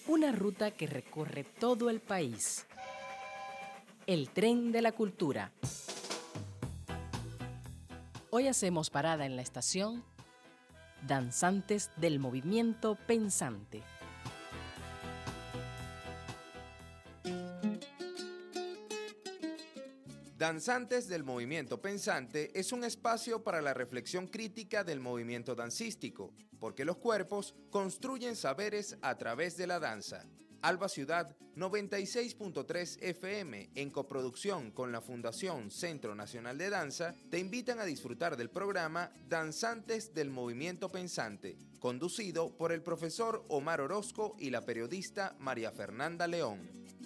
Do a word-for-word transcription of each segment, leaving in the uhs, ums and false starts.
Una ruta que recorre todo el país. El tren de la cultura. Hoy hacemos parada en la estación Danzantes del Movimiento Pensante. Danzantes del Movimiento Pensante es un espacio para la reflexión crítica del movimiento dancístico, porque los cuerpos construyen saberes a través de la danza. Alba Ciudad noventa y seis punto tres F M, en coproducción con la Fundación Centro Nacional de Danza, te invitan a disfrutar del programa Danzantes del Movimiento Pensante, conducido por el profesor Omar Orozco y la periodista María Fernanda León.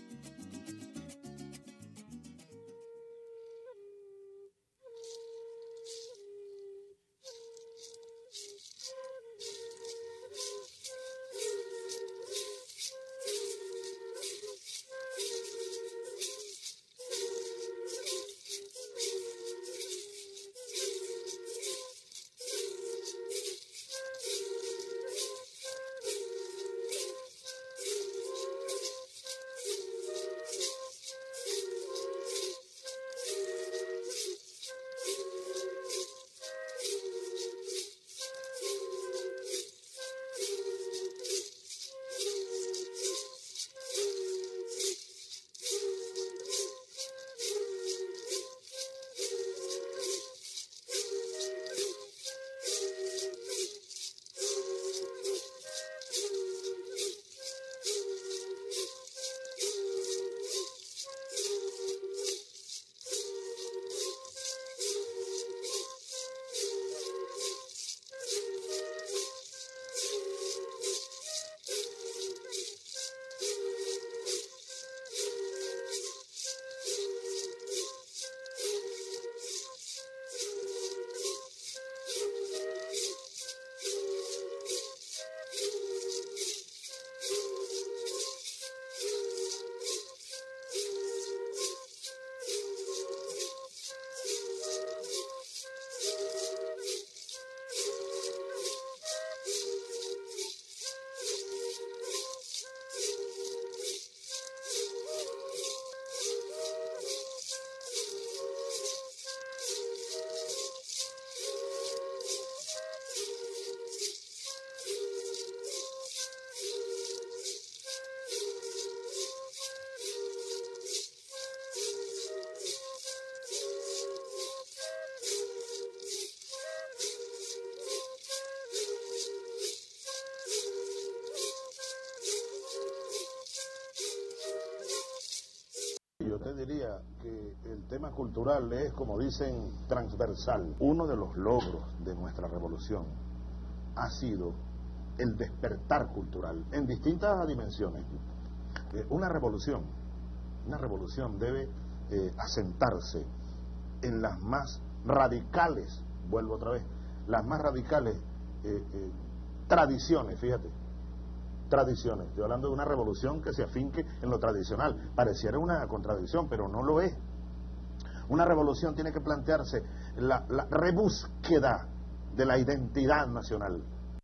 Yo te diría que el tema cultural es, como dicen, transversal. Uno de los logros de nuestra revolución ha sido el despertar cultural en distintas dimensiones. Eh, una revolución, una revolución debe eh, asentarse en las más radicales, vuelvo otra vez, las más radicales eh, eh, tradiciones, fíjate. Tradiciones, estoy hablando de una revolución que se afinque en lo tradicional. Pareciera una contradicción, pero no lo es. Una revolución tiene que plantearse la, la rebúsqueda de la identidad nacional.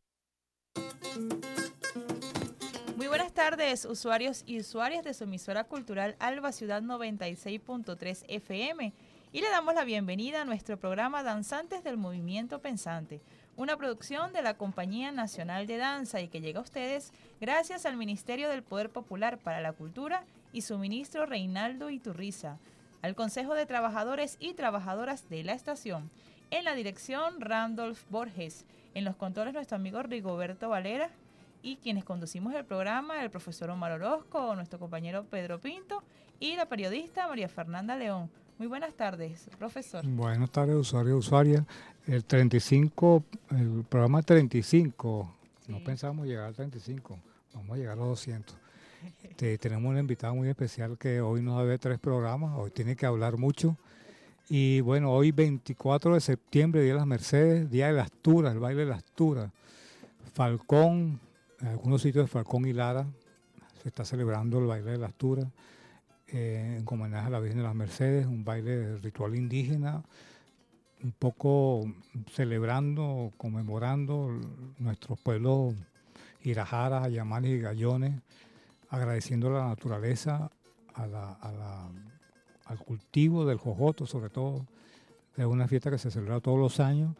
Muy buenas tardes, usuarios y usuarias de su emisora cultural Alba Ciudad noventa y seis punto tres F M, y le damos la bienvenida a nuestro programa Danzantes del Movimiento Pensante, una producción de la Compañía Nacional de Danza y que llega a ustedes gracias al Ministerio del Poder Popular para la Cultura y su ministro Reinaldo Iturriza, al Consejo de Trabajadores y Trabajadoras de la estación, en la dirección Randolph Borges, en los controles nuestro amigo Rigoberto Valera, y quienes conducimos el programa, el profesor Omar Orozco, nuestro compañero Pedro Pinto y la periodista María Fernanda León. Muy buenas tardes, profesor. Buenas tardes, usuarios y usuarias. El treinta y cinco, el programa treinta y cinco, sí. No pensamos llegar al treinta y cinco, vamos a llegar a los doscientos. Te, tenemos una invitada muy especial que hoy nos va a ver tres programas, hoy tiene que hablar mucho. Y bueno, hoy veinticuatro de septiembre, Día de las Mercedes, Día de las Turas, el baile de las Turas. Falcón, en algunos sitios de Falcón y Lara, se está celebrando el baile de las Turas. Eh, en homenaje a la Virgen de las Mercedes, un baile ritual indígena, un poco celebrando, conmemorando nuestros pueblos Irajaras, Ayamanes y Gallones, agradeciendo a la naturaleza, a la, a la, al cultivo del jojoto sobre todo. Es una fiesta que se celebra todos los años.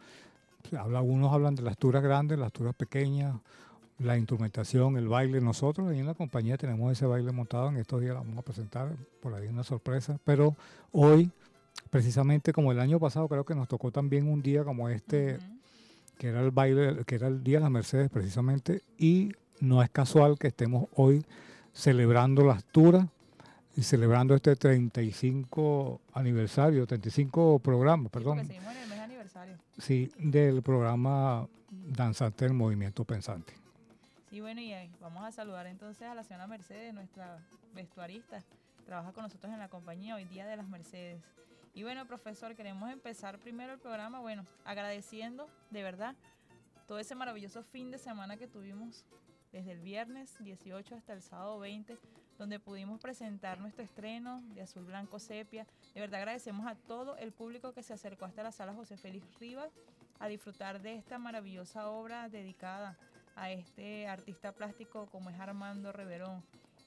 Algunos hablan de las turas grandes, las turas pequeñas, la instrumentación, el baile. Nosotros ahí en la compañía tenemos ese baile montado. En estos días la vamos a presentar, por ahí una sorpresa. Pero hoy, precisamente como el año pasado, creo que nos tocó también un día como este, uh-huh. que era el baile, que era el Día de las Mercedes precisamente, y no es casual que estemos hoy celebrando las turas y celebrando este treinta y cinco aniversario, treinta y cinco programas, perdón. Sí, seguimos en el mes aniversario. Sí, del programa Danzante del Movimiento Pensante. Sí, bueno, y ahí vamos a saludar entonces a la señora Mercedes, nuestra vestuarista. Trabaja con nosotros en la compañía hoy Día de las Mercedes. Y bueno, profesor, queremos empezar primero el programa, bueno, agradeciendo de verdad todo ese maravilloso fin de semana que tuvimos desde el viernes dieciocho hasta el sábado veinte, donde pudimos presentar nuestro estreno de Azul Blanco Sepia. De verdad agradecemos a todo el público que se acercó hasta la sala José Félix Rivas a disfrutar de esta maravillosa obra dedicada a este artista plástico como es Armando Reverón.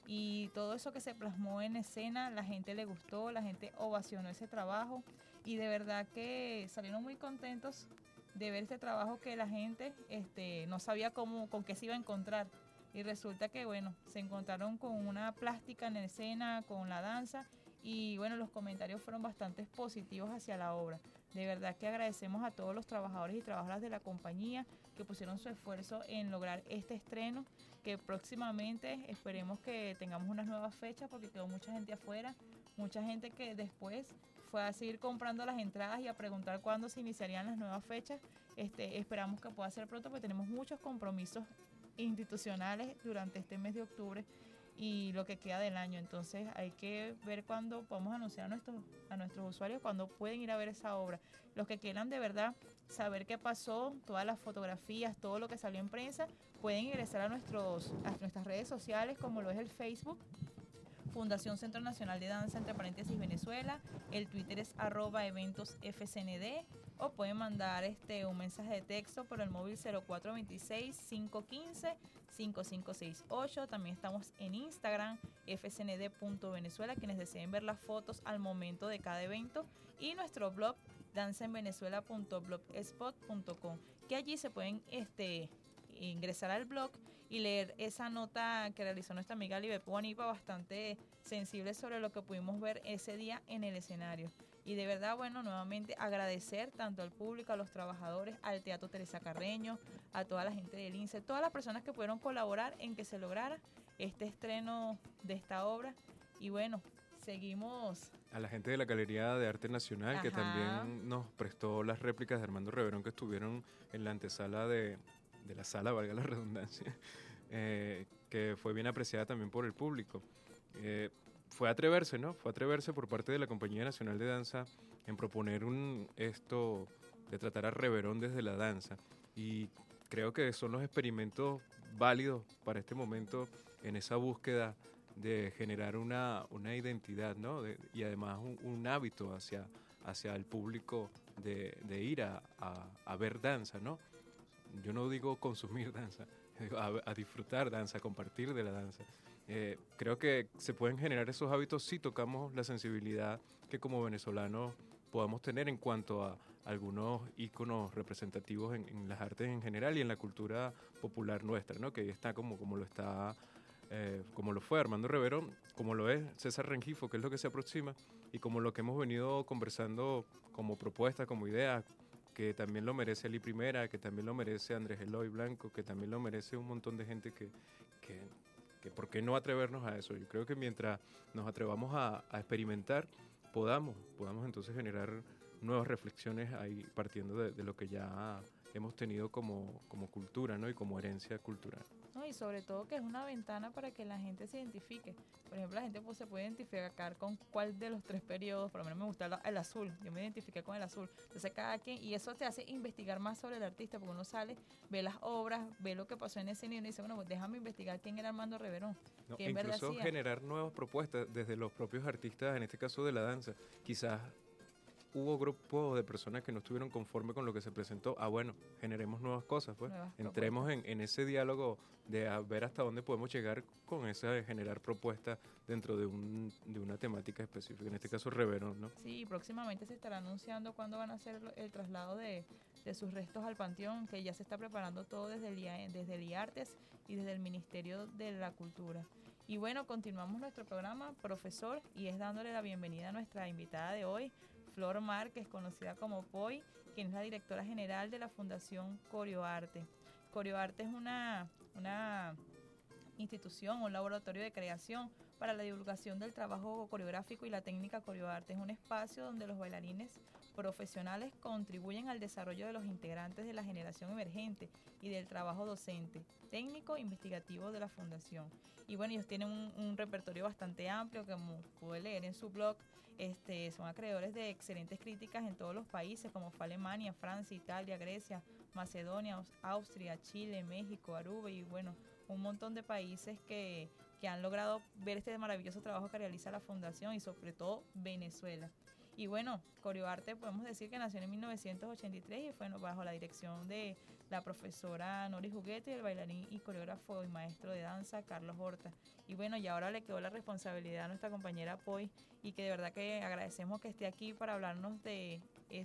Y todo eso que se plasmó en escena, la gente le gustó, la gente ovacionó ese trabajo y de verdad que salieron muy contentos de ver este trabajo que la gente este, no sabía cómo, con qué se iba a encontrar. Y resulta que, bueno, se encontraron con una plástica en escena, con la danza, y bueno, los comentarios fueron bastante positivos hacia la obra. De verdad que agradecemos a todos los trabajadores y trabajadoras de la compañía que pusieron su esfuerzo en lograr este estreno, que próximamente esperemos que tengamos unas nuevas fechas, porque quedó mucha gente afuera, mucha gente que después fue a seguir comprando las entradas y a preguntar cuándo se iniciarían las nuevas fechas. Este, esperamos que pueda ser pronto, porque tenemos muchos compromisos institucionales durante este mes de octubre y lo que queda del año. Entonces hay que ver cuándo podemos anunciar a nuestros, a nuestros usuarios cuándo pueden ir a ver esa obra. Los que quieran de verdad saber qué pasó, todas las fotografías, todo lo que salió en prensa, pueden ingresar a, nuestros, a nuestras redes sociales, como lo es el Facebook, Fundación Centro Nacional de Danza, entre paréntesis Venezuela, el Twitter es arroba eventos F C N D, o pueden mandar este un mensaje de texto por el móvil cero cuatro dos seis, cinco uno cinco, cinco cinco seis ocho. También estamos en Instagram, f c n d punto venezuela, quienes deseen ver las fotos al momento de cada evento, y nuestro blog danza en venezuela punto blogspot punto com, que allí se pueden este, ingresar al blog y leer esa nota que realizó nuestra amiga Liber Bonipa, bastante sensible sobre lo que pudimos ver ese día en el escenario. Y de verdad, bueno, nuevamente agradecer tanto al público, a los trabajadores, al Teatro Teresa Carreño, a toda la gente del I N S E, todas las personas que pudieron colaborar en que se lograra este estreno de esta obra. Y bueno, seguimos. A la gente de la Galería de Arte Nacional, Ajá. que también nos prestó las réplicas de Armando Reverón que estuvieron en la antesala de, de la sala, valga la redundancia, eh, que fue bien apreciada también por el público. Eh, fue atreverse, ¿no? Fue atreverse por parte de la Compañía Nacional de Danza en proponer un esto de tratar a Reverón desde la danza. Y creo que son los experimentos válidos para este momento en esa búsqueda de generar una, una identidad, ¿no? De, y además un, un hábito hacia, hacia el público de, de ir a, a, a ver danza, ¿no? Yo no digo consumir danza, digo a, a disfrutar danza, a compartir de la danza. Eh, creo que se pueden generar esos hábitos si tocamos la sensibilidad que como venezolanos podamos tener en cuanto a algunos íconos representativos en, en las artes en general y en la cultura popular nuestra, ¿no? Que está como, como lo está, eh, como lo fue Armando Reverón, como lo es César Rengifo, que es lo que se aproxima, y como lo que hemos venido conversando como propuesta, como idea, que también lo merece Ali Primera, que también lo merece Andrés Eloy Blanco, que también lo merece un montón de gente que, que, que ¿por qué no atrevernos a eso? Yo creo que mientras nos atrevamos a, a experimentar, podamos, podamos entonces generar nuevas reflexiones ahí partiendo de, de lo que ya hemos tenido como, como cultura, ¿no? Y como herencia cultural. No, y sobre todo que es una ventana para que la gente se identifique. Por ejemplo, la gente pues, se puede identificar con cuál de los tres periodos, por lo menos me gusta el, el azul, yo me identifiqué con el azul. Entonces cada quien, y eso te hace investigar más sobre el artista, porque uno sale, ve las obras, ve lo que pasó en ese niño y dice, bueno, pues déjame investigar quién era Armando Reverón. No, que en incluso verdad generar nuevas propuestas desde los propios artistas, en este caso de la danza. Quizás hubo grupos de personas que no estuvieron conformes con lo que se presentó. Ah, bueno, generemos nuevas cosas, pues. Nuevas Entremos en, en ese diálogo de a ver hasta dónde podemos llegar con esa de generar propuestas dentro de, un, de una temática específica, en este caso Reverón, ¿no? Sí, próximamente se estará anunciando cuándo van a hacer el traslado de, de sus restos al panteón, que ya se está preparando todo desde el, desde el IARTES y desde el Ministerio de la Cultura. Y bueno, continuamos nuestro programa, profesor, y es dándole la bienvenida a nuestra invitada de hoy, Flor Márquez, conocida como Poi, quien es la directora general de la Fundación Corioarte. Corioarte es una, una institución, un laboratorio de creación para la divulgación del trabajo coreográfico y la técnica Corioarte. Es un espacio donde los bailarines profesionales contribuyen al desarrollo de los integrantes de la generación emergente y del trabajo docente, técnico e investigativo de la Fundación. Y bueno, ellos tienen un, un repertorio bastante amplio, que como pude leer en su blog, este, son acreedores de excelentes críticas en todos los países, como fue Alemania, Francia, Italia, Grecia, Macedonia, Austria, Chile, México, Aruba y bueno, un montón de países que, que han logrado ver este maravilloso trabajo que realiza la Fundación y sobre todo Venezuela. Y bueno, Corioarte podemos decir que nació en mil novecientos ochenta y tres y fue bajo la dirección de la profesora Nori Juguete y el bailarín y coreógrafo y maestro de danza Carlos Horta. Y bueno, y ahora le quedó la responsabilidad a nuestra compañera Poi y que de verdad que agradecemos que esté aquí para hablarnos de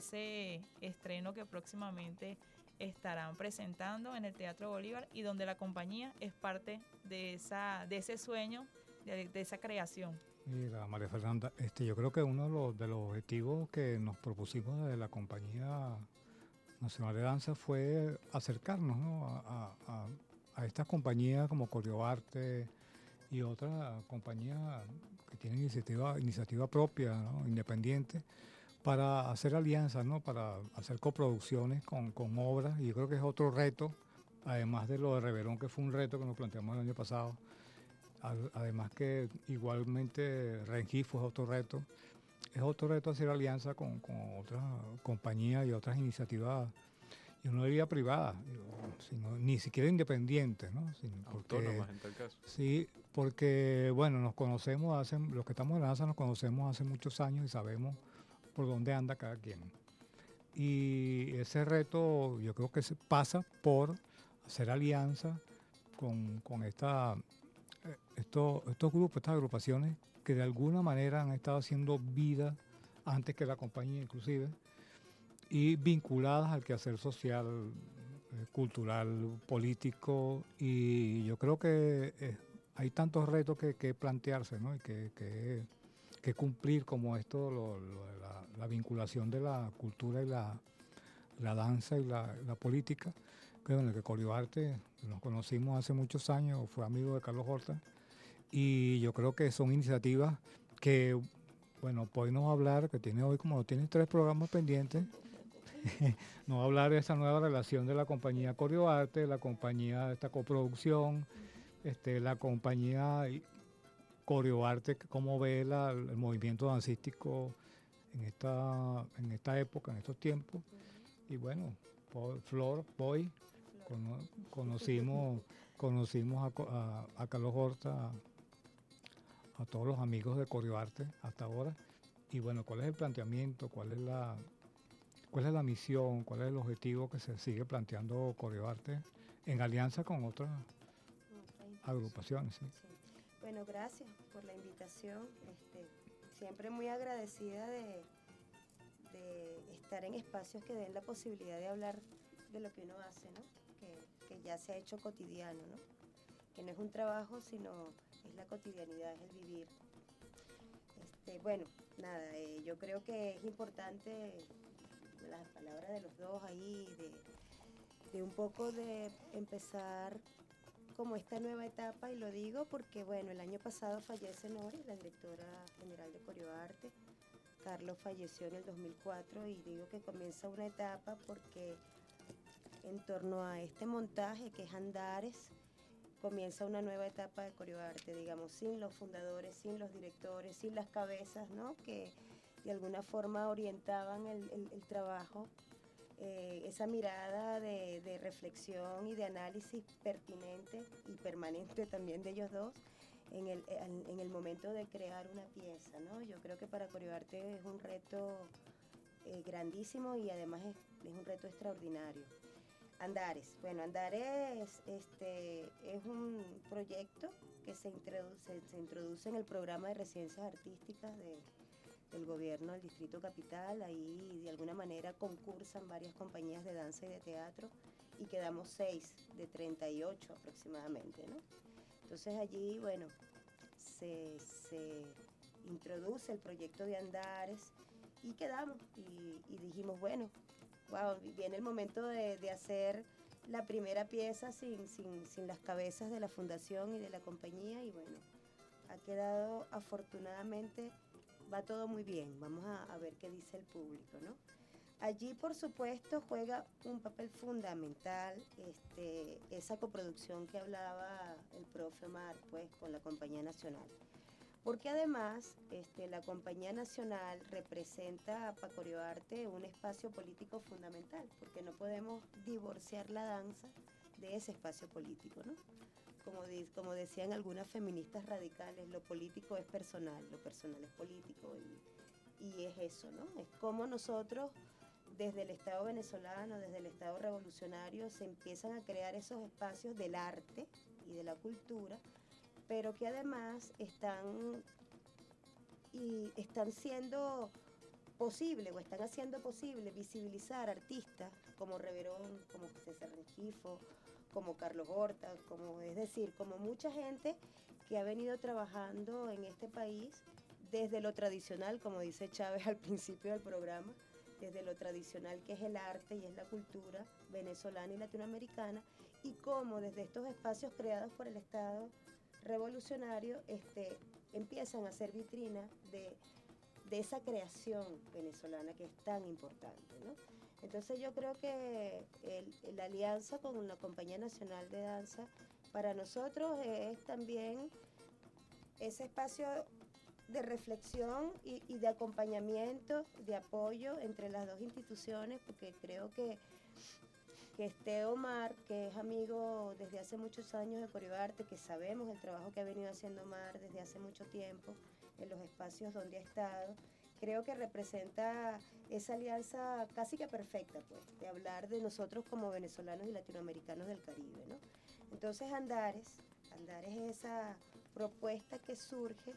ese estreno que próximamente estarán presentando en el Teatro Bolívar y donde la compañía es parte de, esa, de ese sueño, de, de esa creación. Mira, María Fernanda, este, yo creo que uno de los, de los objetivos que nos propusimos de la Compañía Nacional de Danza fue acercarnos, ¿no?, a, a, a estas compañías como Corioarte y otras compañías que tienen iniciativa, iniciativa propia, ¿no?, independiente, para hacer alianzas, ¿no?, para hacer coproducciones con, con obras. Y yo creo que es otro reto, además de lo de Reverón, que fue un reto que nos planteamos el año pasado. Además que igualmente Rengifo es otro reto. Es otro reto hacer alianza con, con otras compañías y otras iniciativas, y no diría privadas, sino ni siquiera independientes, ¿no? Sino porque, autónomas en tal caso. Sí, porque bueno, nos conocemos, hace, los que estamos en la danza nos conocemos hace muchos años y sabemos por dónde anda cada quien. Y ese reto yo creo que se pasa por hacer alianza con, con esta... Estos, estos grupos, estas agrupaciones que de alguna manera han estado haciendo vida antes que la compañía inclusive, y vinculadas al quehacer social, eh, cultural, político, y yo creo que eh, hay tantos retos que, que plantearse, ¿no?, y que, que, que cumplir, como esto, lo, lo de la, la vinculación de la cultura y la, la danza y la, la política. Que bueno, que Corioarte nos conocimos hace muchos años, fue amigo de Carlos Horta, y yo creo que son iniciativas que, bueno, Poi nos va a hablar, que tiene hoy, como tiene tres programas pendientes, nos va a hablar de esa nueva relación de la compañía Corioarte, la compañía de esta coproducción, este, la compañía Corioarte, cómo ve la, el movimiento dancístico en esta, en esta época, en estos tiempos. Y bueno, Flor, Poi, cono, conocimos, conocimos a, a, a Carlos Horta, a, a todos los amigos de Corioarte hasta ahora. Y bueno, ¿cuál es el planteamiento? ¿Cuál es la, cuál es la misión? ¿Cuál es el objetivo que se sigue planteando Corioarte en alianza con otras agrupaciones? ¿Sí? Sí. Bueno, gracias por la invitación. Este, siempre muy agradecida de, de estar en espacios que den la posibilidad de hablar de lo que uno hace, ¿no? Que, que ya se ha hecho cotidiano, ¿no? Que no es un trabajo, sino es la cotidianidad, es el vivir. Este, bueno, nada, eh, yo creo que es importante las palabras de los dos ahí, de, de un poco de empezar como esta nueva etapa, y lo digo porque, bueno, el año pasado fallece Nori, la directora general de Corioarte. Carlos falleció en el dos mil cuatro, y digo que comienza una etapa porque en torno a este montaje que es Andares, comienza una nueva etapa de Corioarte, digamos, sin los fundadores, sin los directores, sin las cabezas, ¿no?, que de alguna forma orientaban el, el, el trabajo. Eh, esa mirada de, de reflexión y de análisis pertinente y permanente también de ellos dos en el, en, en el momento de crear una pieza, ¿no? Yo creo que para Corioarte es un reto eh, grandísimo y además es, es un reto extraordinario. Andares. Bueno, Andares este, es un proyecto que se introduce, se introduce en el programa de residencias artísticas de, del gobierno del Distrito Capital. Ahí de alguna manera concursan varias compañías de danza y de teatro y quedamos seis de treinta y ocho aproximadamente, ¿no? Entonces allí, bueno, se, se introduce el proyecto de Andares y quedamos y, y dijimos, bueno, wow, viene el momento de, de hacer la primera pieza sin, sin, sin las cabezas de la fundación y de la compañía y bueno, ha quedado afortunadamente, va todo muy bien, vamos a, a ver qué dice el público, ¿no? Allí, por supuesto, juega un papel fundamental este, esa coproducción que hablaba el profe Omar, pues, con la Compañía Nacional. Porque además, este, la Compañía Nacional representa para Corioarte un espacio político fundamental, porque no podemos divorciar la danza de ese espacio político, ¿no? Como, de, como decían algunas feministas radicales, lo político es personal, lo personal es político, y, y es eso, ¿no? Es como nosotros, desde el Estado venezolano, desde el Estado revolucionario, se empiezan a crear esos espacios del arte y de la cultura, pero que además están, y están siendo posible, o están haciendo posible visibilizar artistas como Reverón, como César Rengifo, como Carlos Horta, como, es decir, como mucha gente que ha venido trabajando en este país desde lo tradicional, como dice Chávez al principio del programa, desde lo tradicional que es el arte y es la cultura venezolana y latinoamericana, y cómo desde estos espacios creados por el Estado revolucionario este, empiezan a ser vitrina de, de esa creación venezolana que es tan importante, ¿no? Entonces yo creo que el, la alianza con la Compañía Nacional de Danza para nosotros es también ese espacio de reflexión y, y de acompañamiento, de apoyo entre las dos instituciones, porque creo que, que este Omar, que es amigo desde hace muchos años de Corioarte, que sabemos el trabajo que ha venido haciendo Omar desde hace mucho tiempo en los espacios donde ha estado, creo que representa esa alianza casi que perfecta, pues, de hablar de nosotros como venezolanos y latinoamericanos del Caribe, ¿no? Entonces Andares, Andares es esa propuesta que surge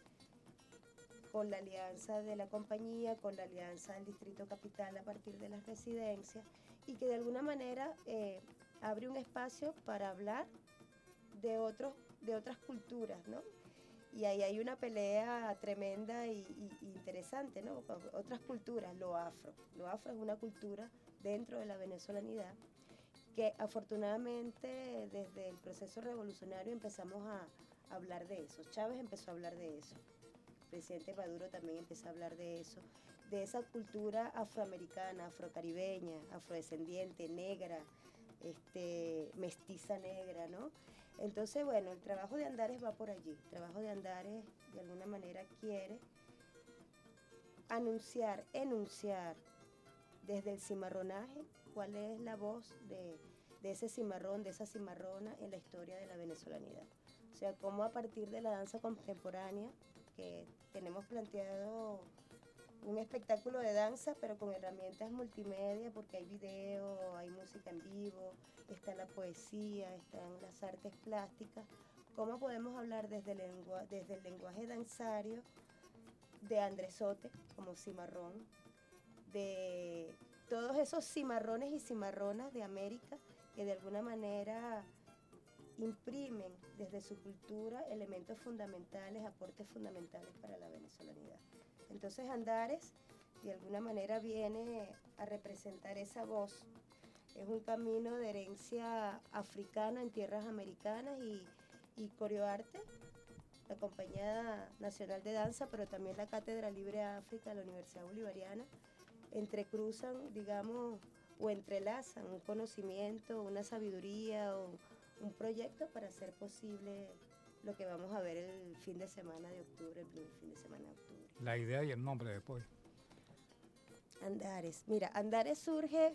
con la alianza de la compañía, con la alianza del Distrito Capital a partir de las residencias, y que de alguna manera eh, abre un espacio para hablar de, otros, de otras culturas, ¿no? Y ahí hay una pelea tremenda y, y, y interesante, ¿no? Con otras culturas, lo afro. Lo afro es una cultura dentro de la venezolanidad que afortunadamente desde el proceso revolucionario empezamos a, a hablar de eso. Chávez empezó a hablar de eso. El presidente Maduro también empezó a hablar de eso, de esa cultura afroamericana, afrocaribeña, afrodescendiente, negra, este, mestiza negra, ¿no? Entonces, bueno, el trabajo de Andares va por allí. El trabajo de Andares, de alguna manera, quiere anunciar, enunciar desde el cimarronaje cuál es la voz de, de ese cimarrón, de esa cimarrona en la historia de la venezolanidad. O sea, cómo a partir de la danza contemporánea, que tenemos planteado un espectáculo de danza, pero con herramientas multimedia, porque hay video, hay música en vivo, está la poesía, están las artes plásticas. ¿Cómo podemos hablar desde el, lengua, desde el lenguaje danzario de Andresote como cimarrón, de todos esos cimarrones y cimarronas de América que de alguna manera imprimen desde su cultura elementos fundamentales, aportes fundamentales para la venezolanidad? Entonces Andares de alguna manera viene a representar esa voz. Es un camino de herencia africana en tierras americanas y, y Corioarte, la Compañía Nacional de Danza, pero también la Cátedra Libre África de la Universidad Bolivariana, entrecruzan, digamos, o entrelazan un conocimiento, una sabiduría o un proyecto para hacer posible lo que vamos a ver el fin de semana de octubre, el primer fin de semana de octubre. La idea y el nombre después. Andares. Mira, Andares surge,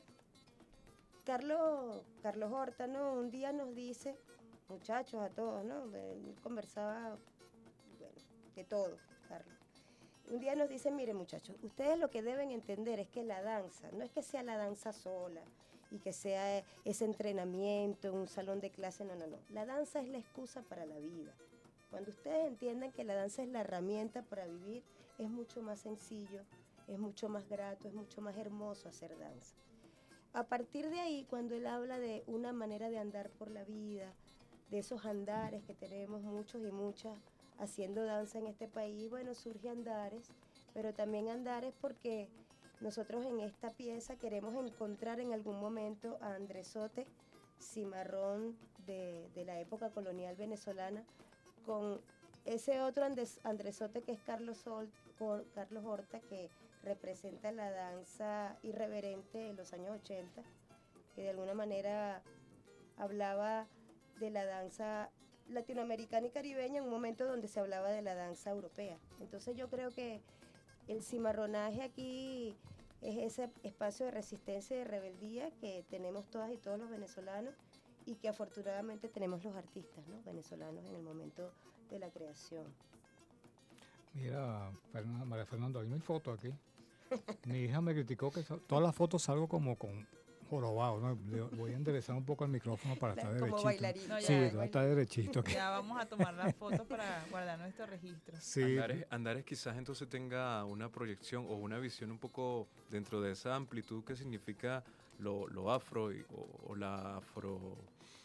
Carlos, Carlos Horta, ¿no? Un día nos dice, muchachos, a todos, ¿no? Él conversaba, bueno, de todo, Carlos. un día nos dicen, miren muchachos, ustedes lo que deben entender es que la danza, no es que sea la danza sola y que sea ese entrenamiento, un salón de clase, no, no, no. La danza es la excusa para la vida. Cuando ustedes entiendan que la danza es la herramienta para vivir, es mucho más sencillo, es mucho más grato, es mucho más hermoso hacer danza. A partir de ahí, cuando él habla de una manera de andar por la vida, de esos andares que tenemos muchos y muchas haciendo danza en este país, bueno, surge Andares, pero también Andares porque nosotros en esta pieza queremos encontrar en algún momento a Andresote, cimarrón de, de la época colonial venezolana, con ese otro Andres, Andresote que es Carlos, Sol, Carlos Horta, que representa la danza irreverente de los años ochenta, que de alguna manera hablaba de la danza latinoamericana y caribeña en un momento donde se hablaba de la danza europea. Entonces yo creo que el cimarronaje aquí es ese espacio de resistencia y de rebeldía que tenemos todas y todos los venezolanos y que afortunadamente tenemos los artistas, ¿no?, venezolanos en el momento de la creación. Mira, Fernanda, María Fernanda, hay una foto aquí. Mi hija me criticó que todas las fotos salgo como con jorobado, ¿no? Le voy a enderezar un poco el micrófono para estar derechito. Como bailarín. No, ya, sí, bail- para estar derechito. Aquí. Ya vamos a tomar las fotos para guardar nuestros registros. Sí, Andares, Andares quizás entonces tenga una proyección o una visión un poco dentro de esa amplitud que significa lo, lo afro y, o, o la afro...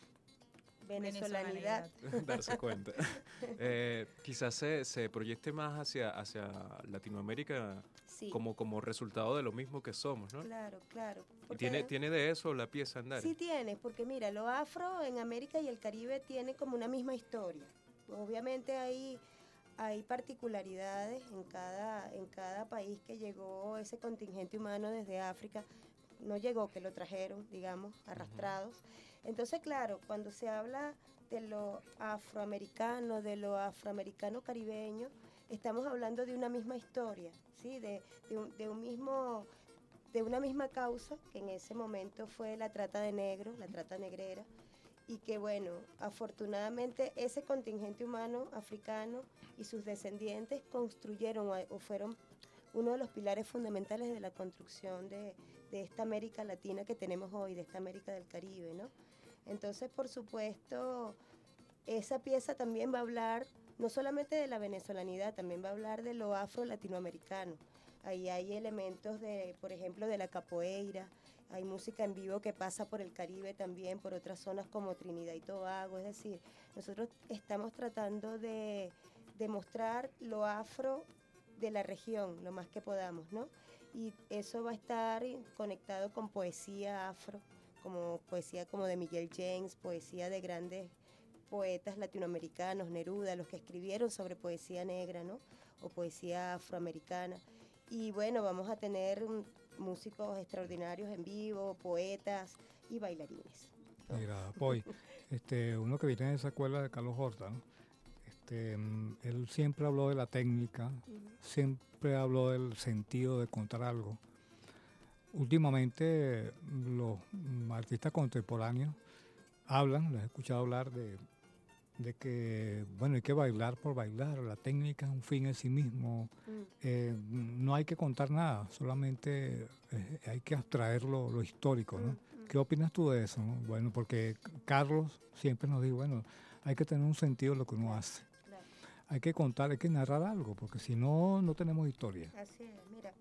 Venezolanidad. darse cuenta. Eh, quizás se, se proyecte más hacia, hacia Latinoamérica Sí, como, como resultado de lo mismo que somos, ¿no? claro, claro. ¿Y Porque tiene, tiene de eso la pieza Andares? Sí tiene, porque mira, lo afro en América y el Caribe tiene como una misma historia. Obviamente hay, hay particularidades en cada, en cada país que llegó ese contingente humano desde África. No llegó, que lo trajeron, digamos, arrastrados. Entonces, claro, cuando se habla de lo afroamericano, de lo afroamericano caribeño, estamos hablando de una misma historia, ¿sí? De, de, un, de un mismo... de una misma causa, que en ese momento fue la trata de negros, la trata negrera, y que bueno, afortunadamente ese contingente humano africano y sus descendientes construyeron o fueron uno de los pilares fundamentales de la construcción de, de esta América Latina que tenemos hoy, de esta América del Caribe, ¿no? Entonces, por supuesto, esa pieza también va a hablar no solamente de la venezolanidad, también va a hablar de lo afro-latinoamericano. Ahí hay elementos de, por ejemplo, de la capoeira, hay música en vivo que pasa por el Caribe también, por otras zonas como Trinidad y Tobago, es decir, nosotros estamos tratando de, de mostrar lo afro de la región, lo más que podamos, ¿no? Y eso va a estar conectado con poesía afro, como poesía como de Miguel James, poesía de grandes poetas latinoamericanos, Neruda, los que escribieron sobre poesía negra, ¿no? O poesía afroamericana. Y bueno, vamos a tener músicos extraordinarios en vivo, poetas y bailarines. mira, Poy, este, uno que viene de esa escuela de Carlos Horta, ¿no? Este, él siempre habló de la técnica, uh-huh. siempre habló del sentido de contar algo. Últimamente los artistas contemporáneos hablan, les he escuchado hablar de, de que, bueno, hay que bailar por bailar, la técnica es un fin en sí mismo, uh-huh. eh, no hay que contar nada, solamente eh, hay que abstraer lo, lo histórico, ¿no? Uh-huh. ¿Qué opinas tú de eso, no? Bueno, porque Carlos siempre nos dijo, bueno, hay que tener un sentido en lo que uno hace. Claro. Hay que contar, hay que narrar algo, porque si no, no tenemos historia. Así es, mira.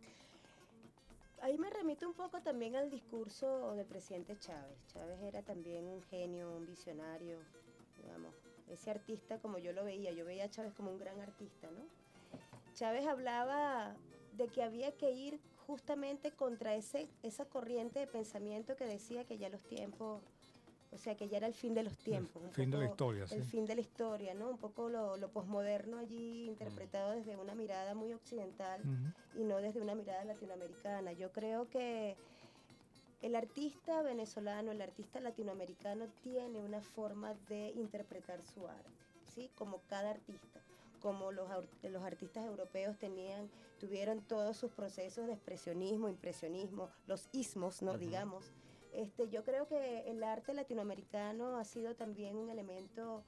Ahí me remito un poco también al discurso del presidente Chávez. Chávez era también un genio, un visionario, digamos, ese artista como yo lo veía. Yo veía a Chávez como un gran artista, ¿no? Chávez hablaba de que había que ir justamente contra ese, esa corriente de pensamiento que decía que ya los tiempos... O sea, que ya era el fin de los tiempos. El fin poco, de la historia, sí. El fin de la historia, ¿no? Un poco lo, lo posmoderno allí interpretado desde una mirada muy occidental uh-huh. y no desde una mirada latinoamericana. Yo creo que el artista venezolano, el artista latinoamericano tiene una forma de interpretar su arte, ¿sí? Como cada artista. Como los, los artistas europeos tenían, tuvieron todos sus procesos de expresionismo, impresionismo, los ismos, ¿no? Uh-huh. Digamos. Este, yo creo que el arte latinoamericano ha sido también un elemento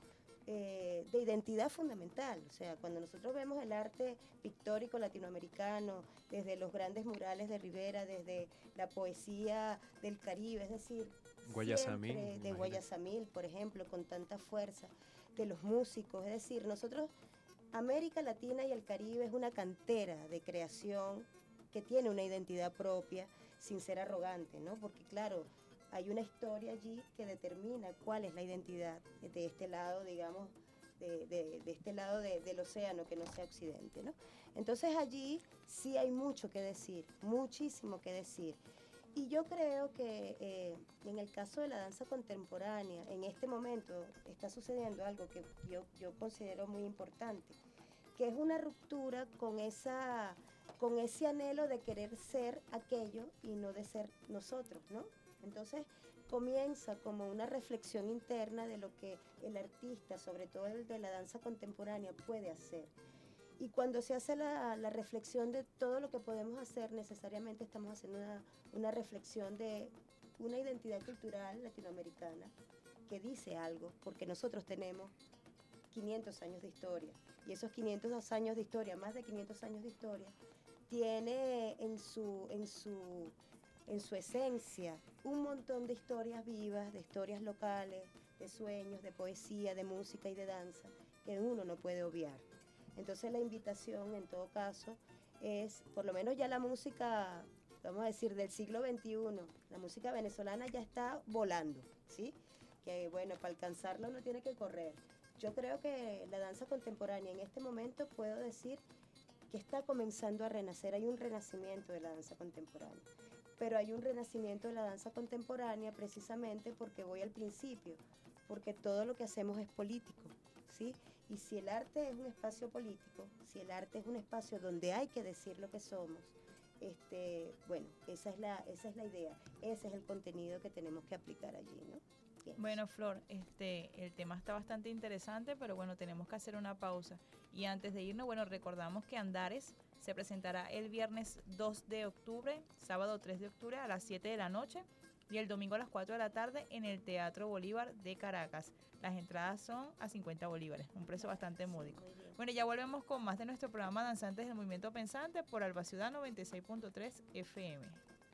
eh, de identidad fundamental. O sea, cuando nosotros vemos el arte pictórico latinoamericano, desde los grandes murales de Rivera, desde la poesía del Caribe, es decir, Guayasamil, siempre de imagínate. Guayasamil, por ejemplo, con tanta fuerza, de los músicos, es decir, nosotros, América Latina y el Caribe es una cantera de creación que tiene una identidad propia, sin ser arrogante, ¿no? Porque claro, hay una historia allí que determina cuál es la identidad de este lado, digamos, de, de, de este lado de, del océano que no sea Occidente, ¿no? Entonces allí sí hay mucho que decir, muchísimo que decir. Y yo creo que eh, en el caso de la danza contemporánea, en este momento está sucediendo algo que yo, yo considero muy importante, que es una ruptura con, esa, con ese anhelo de querer ser aquello y no de ser nosotros, ¿no? Entonces comienza como una reflexión interna de lo que el artista, sobre todo el de la danza contemporánea, puede hacer. Y cuando se hace la, la reflexión de todo lo que podemos hacer, necesariamente estamos haciendo una, una reflexión de una identidad cultural latinoamericana que dice algo, porque nosotros tenemos quinientos años de historia. Y esos quinientos años de historia, más de quinientos años de historia, tiene en su, en su, en su esencia un montón de historias vivas, de historias locales, de sueños, de poesía, de música y de danza, que uno no puede obviar. Entonces la invitación, en todo caso, es, por lo menos ya la música, vamos a decir, del siglo veintiuno, la música venezolana ya está volando, ¿sí? Que bueno, para alcanzarlo uno tiene que correr. Yo creo que la danza contemporánea en este momento puedo decir que está comenzando a renacer, hay un renacimiento de la danza contemporánea, pero hay un renacimiento de la danza contemporánea precisamente porque voy al principio, porque todo lo que hacemos es político, ¿sí? Y si el arte es un espacio político, si el arte es un espacio donde hay que decir lo que somos, este, bueno, esa es la, esa es la idea, ese es el contenido que tenemos que aplicar allí, ¿no? Yes. Bueno, Flor, este, el tema está bastante interesante, pero bueno, tenemos que hacer una pausa. Y antes de irnos, bueno, recordamos que Andares se presentará el viernes dos de octubre, sábado tres de octubre a las siete de la noche y el domingo a las cuatro de la tarde en el Teatro Bolívar de Caracas. Las entradas son a cincuenta bolívares, un precio bastante módico. Bueno, ya volvemos con más de nuestro programa Danzantes del Movimiento Pensante por Alba Ciudad noventa y seis punto tres F M.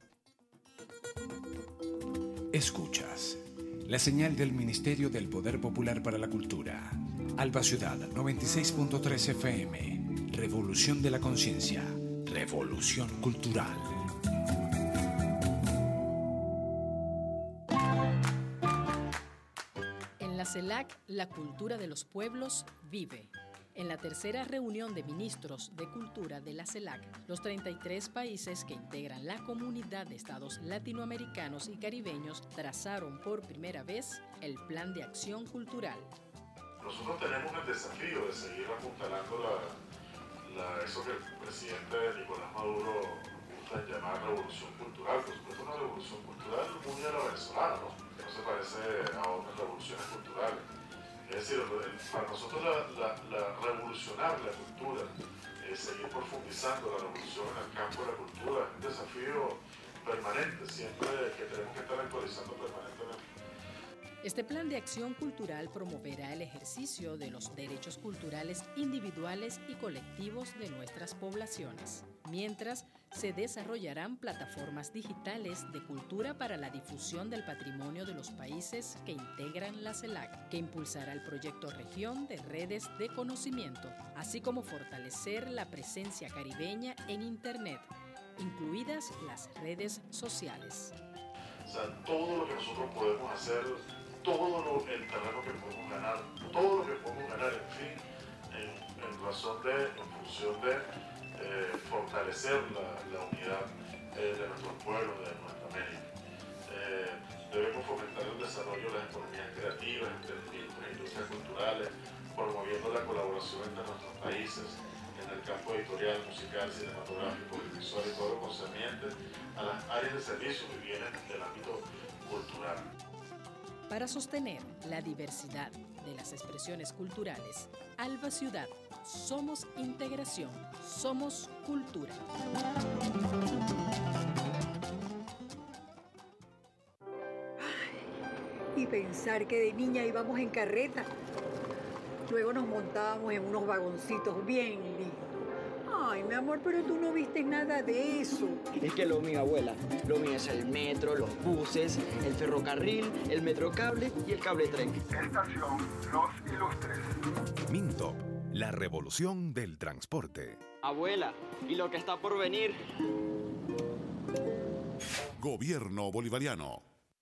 Escuchas la señal del Ministerio del Poder Popular para la Cultura. Alba Ciudad noventa y seis punto tres F M. Revolución de la conciencia. Revolución cultural. En la CELAC, la cultura de los pueblos vive. En la tercera reunión de ministros de Cultura de la CELAC, los treinta y tres países que integran la comunidad de estados latinoamericanos y caribeños trazaron por primera vez el Plan de Acción Cultural. Nosotros tenemos el desafío de seguir apuntalando la, la, eso que el presidente Nicolás Maduro gusta llamar revolución cultural. Por supuesto, una revolución cultural muy a la venezolana, ¿no? Que no se parece a otras revoluciones culturales. Es decir, para nosotros la, la, la revolucionar la cultura, eh, seguir profundizando la revolución en el campo de la cultura, es un desafío permanente, siempre que tenemos que estar actualizando permanentemente. Este plan de acción cultural promoverá el ejercicio de los derechos culturales individuales y colectivos de nuestras poblaciones, mientras se desarrollarán plataformas digitales de cultura para la difusión del patrimonio de los países que integran la CELAC, que impulsará el proyecto Región de Redes de Conocimiento, así como fortalecer la presencia caribeña en Internet, incluidas las redes sociales. O sea, todo lo que nosotros podemos hacer, todo lo, el terreno que podemos ganar, todo lo que podemos ganar, en fin, en, en razón de, en función de eh, fortalecer la, la unidad eh, de nuestros pueblos, de nuestra América. Eh, debemos fomentar el desarrollo de las economías creativas, emprendimientos e industrias culturales, promoviendo la colaboración entre nuestros países en el campo editorial, musical, cinematográfico, audiovisual y todo lo concerniente a las áreas de servicios y bienes del ámbito cultural. Para sostener la diversidad de las expresiones culturales, Alba Ciudad, somos integración, somos cultura. Ay, y pensar que de niña íbamos en carreta. Luego nos montábamos en unos vagoncitos bien lindos. Ay, mi amor, pero tú no viste nada de eso. Es que lo mío, abuela, lo mío es el metro, los buses, el ferrocarril, el metrocable y el cable tren. Estación Los Ilustres. Minto, la revolución del transporte. Abuela, ¿y lo que está por venir? Gobierno bolivariano.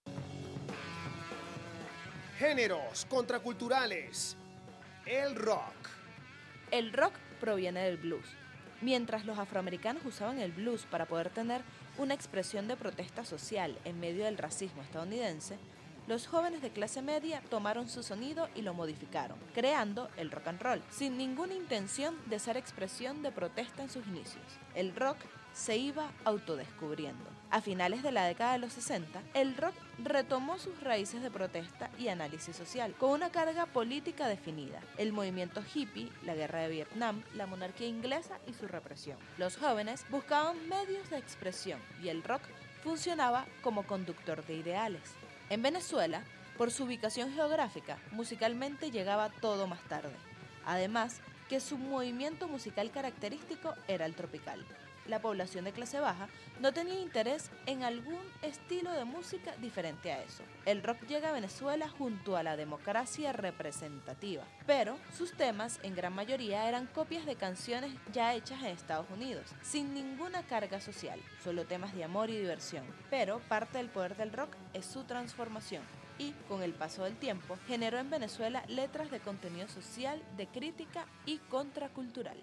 Géneros contraculturales. El rock. El rock proviene del blues. Mientras los afroamericanos usaban el blues para poder tener una expresión de protesta social en medio del racismo estadounidense, los jóvenes de clase media tomaron su sonido y lo modificaron, creando el rock and roll, sin ninguna intención de ser expresión de protesta en sus inicios. El rock se iba autodescubriendo. A finales de la década de los sesenta, el rock retomó sus raíces de protesta y análisis social, con una carga política definida: el movimiento hippie, la guerra de Vietnam, la monarquía inglesa y su represión. Los jóvenes buscaban medios de expresión y el rock funcionaba como conductor de ideales. En Venezuela, por su ubicación geográfica, musicalmente llegaba todo más tarde. Además, que su movimiento musical característico era el tropical. La población de clase baja no tenía interés en algún estilo de música diferente a eso. El rock llega a Venezuela junto a la democracia representativa, pero sus temas en gran mayoría eran copias de canciones ya hechas en Estados Unidos, sin ninguna carga social, solo temas de amor y diversión. Pero parte del poder del rock es su transformación y, con el paso del tiempo, generó en Venezuela letras de contenido social, de crítica y contracultural.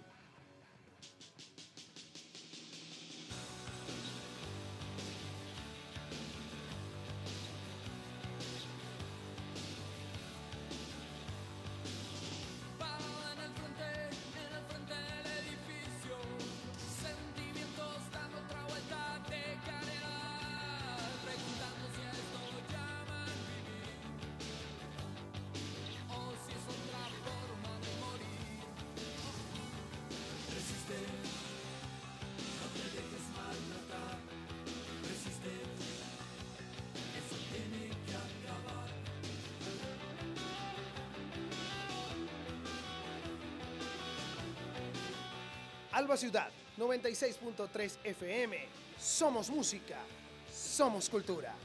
Alba Ciudad, noventa y seis punto tres F M. Somos música, somos cultura.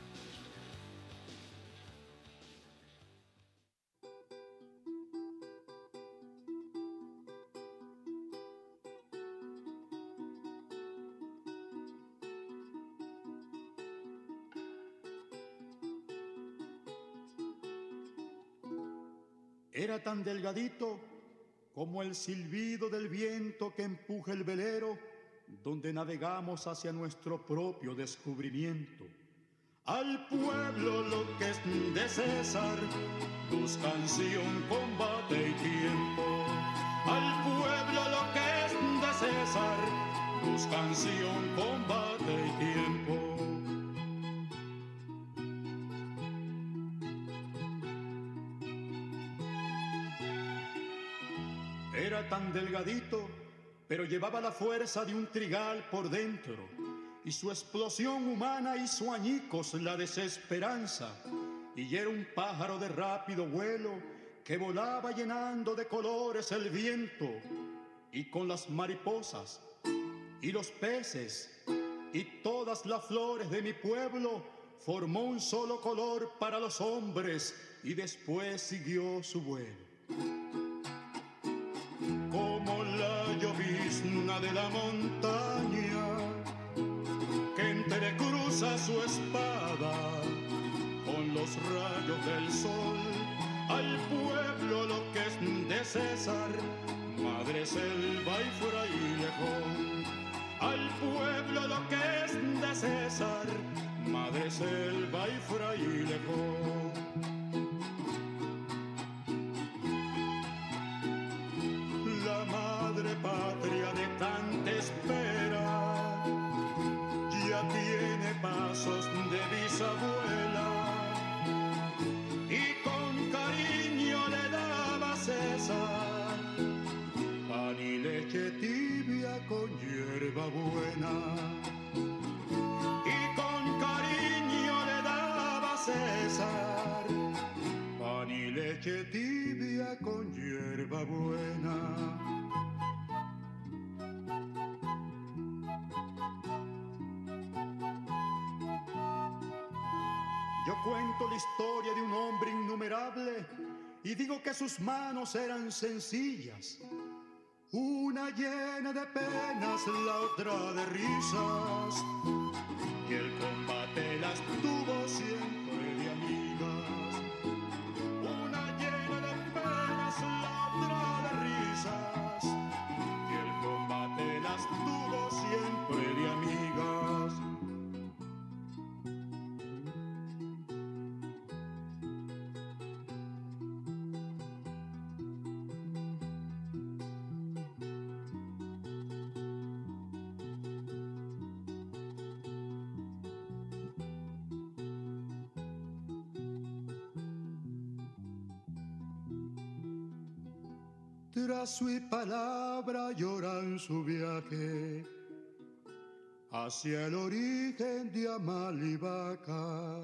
Era tan delgadito como el silbido del viento que empuja el velero donde navegamos hacia nuestro propio descubrimiento. Al pueblo lo que es de César, tus canción, combate y tiempo. Al pueblo lo que es de César, tus canción, combate y tiempo. Era tan delgadito, pero llevaba la fuerza de un trigal por dentro, y su explosión humana hizo añicos la desesperanza, y era un pájaro de rápido vuelo que volaba llenando de colores el viento, y con las mariposas y los peces y todas las flores de mi pueblo formó un solo color para los hombres, y después siguió su vuelo. Como la llovizna de la montaña que entrecruza su espada con los rayos del sol, al pueblo lo que es de César, madre selva y frailejón. Al pueblo lo que es de César, madre selva y frailejón. La madre patria de tanta espera ya tiene pasos de bisabuela, y con cariño le daba César pan y leche tibia con hierba buena, y con cariño le daba César pan y leche tibia con hierba buena. Yo cuento la historia de un hombre innumerable y digo que sus manos eran sencillas, una llena de penas, la otra de risas, y el combate las tuvo siempre de amigas. Una llena de penas, la otra de risas, y el combate las tuvo siempre de amigas. Tras su palabra lloran su viaje hacia el origen de Amalivaca.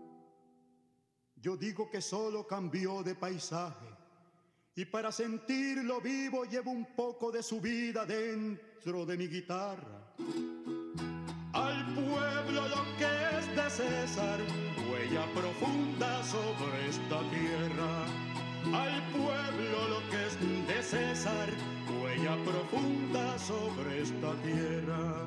Yo digo que solo cambió de paisaje y para sentirlo vivo llevo un poco de su vida dentro de mi guitarra. Al pueblo lo que es de César, huella profunda sobre esta tierra. Al pueblo lo que es de César, huella profunda sobre esta tierra.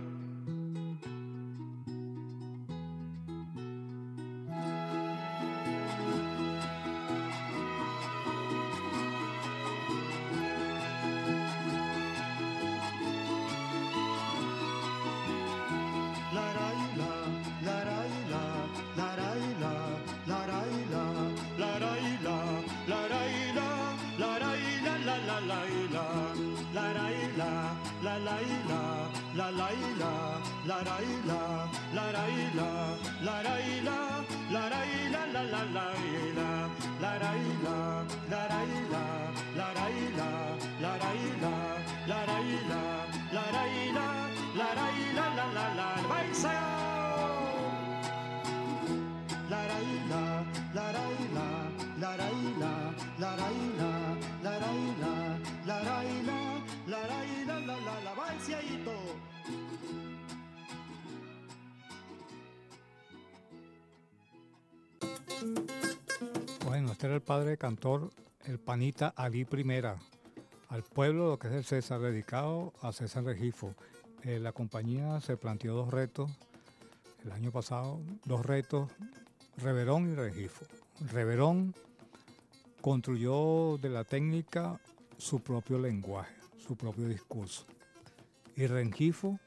Bueno, este era el padre cantor, el panita Alí Primera, al pueblo lo que es el César, dedicado a César Regifo. Eh, la compañía se planteó dos retos el año pasado, dos retos, Reverón y Regifo. Reverón construyó de la técnica su propio lenguaje, su propio discurso. Y Regifo,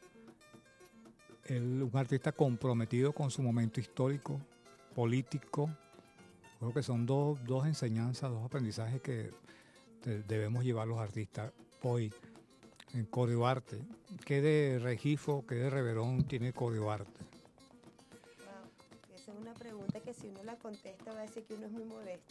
el, un artista comprometido con su momento histórico, político. Creo que son dos, dos enseñanzas, dos aprendizajes que de, debemos llevar los artistas hoy en coreoarte. ¿Qué de Regifo, qué de Reverón tiene coreoarte? Wow, esa es una pregunta que si uno la contesta va a decir que uno es muy modesto.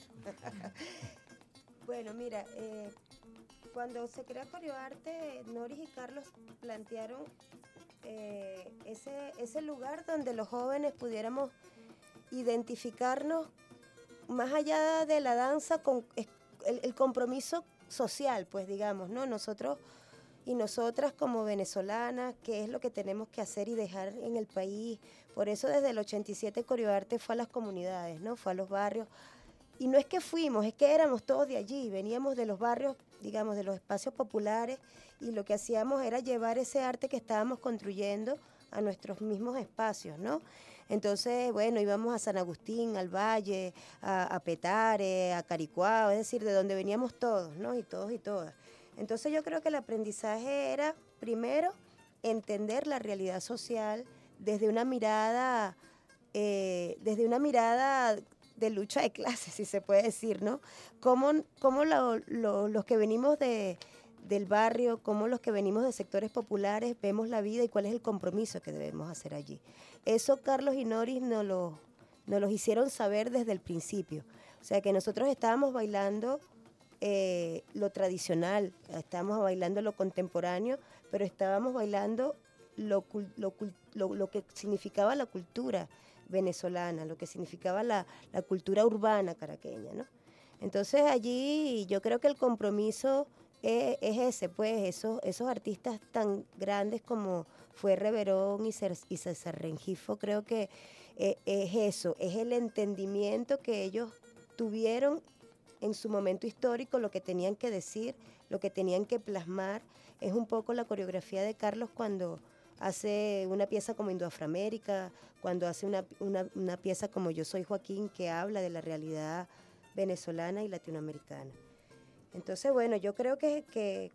Bueno, mira, eh, cuando se crea Coreoarte, Noris y Carlos plantearon eh, ese, ese lugar donde los jóvenes pudiéramos identificarnos más allá de la danza con el, el compromiso social, pues digamos, ¿no? Nosotros y nosotras como venezolanas, qué es lo que tenemos que hacer y dejar en el país. Por eso desde el ochenta y siete Coreoarte fue a las comunidades, ¿no? Fue a los barrios. Y no es que fuimos, es que éramos todos de allí, veníamos de los barrios, digamos, de los espacios populares, y lo que hacíamos era llevar ese arte que estábamos construyendo a nuestros mismos espacios, ¿no? Entonces, bueno, íbamos a San Agustín, al Valle, a, a Petare, a Caricuao, es decir, de donde veníamos todos, ¿no? Y todos y todas. Entonces yo creo que el aprendizaje era, primero, entender la realidad social desde una mirada, eh, desde una mirada de lucha de clases, si se puede decir, ¿no? Cómo, cómo lo, lo, los que venimos de, del barrio, cómo los que venimos de sectores populares vemos la vida y cuál es el compromiso que debemos hacer allí. Eso Carlos y Noris nos lo, nos lo hicieron saber desde el principio. O sea, que nosotros estábamos bailando eh, lo tradicional, estábamos bailando lo contemporáneo, pero estábamos bailando lo, lo, lo, lo que significaba la cultura venezolana, lo que significaba la, la cultura urbana caraqueña, ¿no? Entonces allí yo creo que el compromiso es, es ese, pues esos, esos artistas tan grandes como fue Reverón y, Cer, y César Rengifo, creo que eh, es eso, es el entendimiento que ellos tuvieron en su momento histórico, lo que tenían que decir, lo que tenían que plasmar. Es un poco la coreografía de Carlos cuando hace una pieza como Indoafroamérica, cuando hace una, una, una pieza como Yo Soy Joaquín, que habla de la realidad venezolana y latinoamericana. Entonces, bueno, yo creo que, que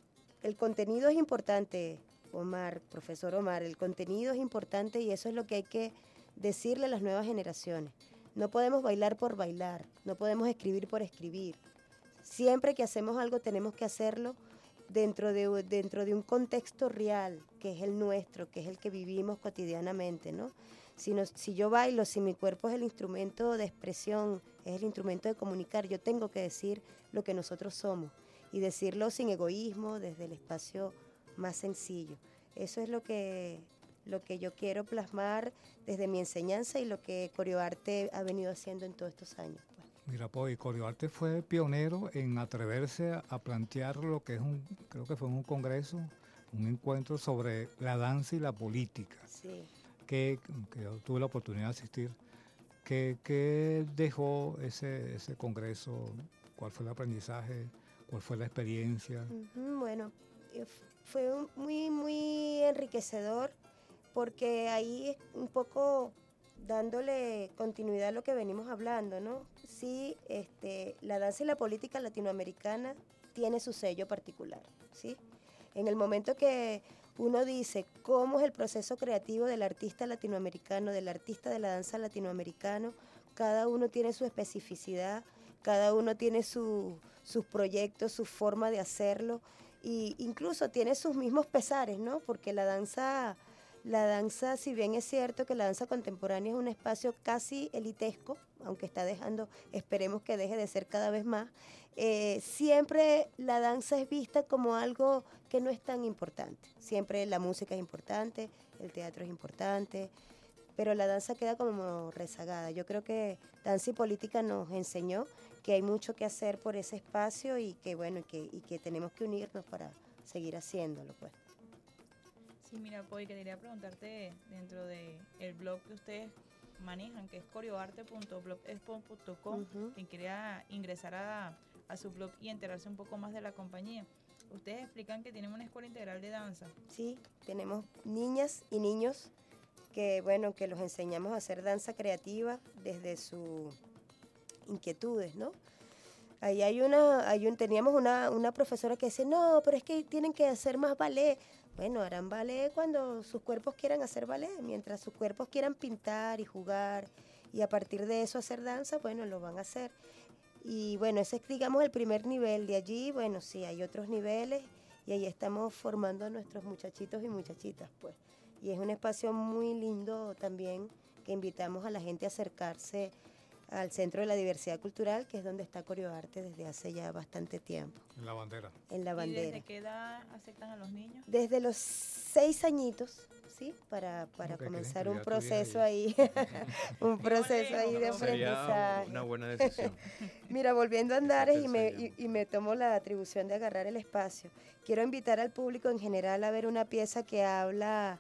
el contenido es importante, Omar, profesor Omar, el contenido es importante y eso es lo que hay que decirle a las nuevas generaciones. No podemos bailar por bailar, no podemos escribir por escribir. Siempre que hacemos algo tenemos que hacerlo dentro de, dentro de un contexto real, que es el nuestro, que es el que vivimos cotidianamente, ¿no? Si, no, si yo bailo, si mi cuerpo es el instrumento de expresión, es el instrumento de comunicar, yo tengo que decir lo que nosotros somos y decirlo sin egoísmo, desde el espacio más sencillo. Eso es lo que, lo que yo quiero plasmar desde mi enseñanza y lo que Corioarte ha venido haciendo en todos estos años. Pues. Mira, Poi, Corioarte fue pionero en atreverse a, a plantear lo que es un, creo que fue un congreso, un encuentro sobre la danza y la política. Sí. Que, que yo tuve la oportunidad de asistir. ¿Qué, qué dejó ese, ese congreso? ¿Cuál fue el aprendizaje? ¿Cuál fue la experiencia? Uh-huh, bueno, fue un, muy, muy enriquecedor porque ahí un poco dándole continuidad a lo que venimos hablando, ¿no? Sí, este, la danza y la política latinoamericana tiene su sello particular, ¿sí? En el momento que uno dice cómo es el proceso creativo del artista latinoamericano, del artista de la danza latinoamericano, cada uno tiene su especificidad, cada uno tiene su, sus proyectos, su forma de hacerlo, e incluso tiene sus mismos pesares, ¿no? Porque la danza, la danza, si bien es cierto que la danza contemporánea es un espacio casi elitesco, aunque está dejando, esperemos que deje de ser cada vez más, eh, siempre la danza es vista como algo que no es tan importante. Siempre la música es importante, el teatro es importante, pero la danza queda como rezagada. Yo creo que Danza y Política nos enseñó que hay mucho que hacer por ese espacio y que bueno, y que, y que tenemos que unirnos para seguir haciéndolo, pues. Sí, mira, Poi, que quería preguntarte dentro de el blog que ustedes manejan, que es corioarte punto blogspot punto com, uh-huh. Quien quiera ingresar a, a su blog y enterarse un poco más de la compañía. Ustedes explican que tienen una escuela integral de danza. Sí, tenemos niñas y niños que, bueno, que los enseñamos a hacer danza creativa desde sus inquietudes, ¿no? Ahí hay una, hay un, teníamos una, una profesora que dice, no, pero es que tienen que hacer más ballet. Bueno, harán ballet cuando sus cuerpos quieran hacer ballet, mientras sus cuerpos quieran pintar y jugar y a partir de eso hacer danza, bueno, lo van a hacer. Y bueno, ese es, digamos, el primer nivel. De allí, bueno, sí, hay otros niveles y ahí estamos formando a nuestros muchachitos y muchachitas, pues. Y es un espacio muy lindo también que invitamos a la gente a acercarse al Centro de la Diversidad Cultural, que es donde está Corioarte desde hace ya bastante tiempo. En la bandera. En la bandera. ¿Y desde qué edad aceptan a los niños? Desde los seis añitos, ¿sí? Para, para okay, comenzar un proceso ahí, un proceso ahí de aprendizaje. Una buena decisión. Mira, volviendo a Andares y me, y, y me tomo la atribución de agarrar el espacio. Quiero invitar al público en general a ver una pieza que habla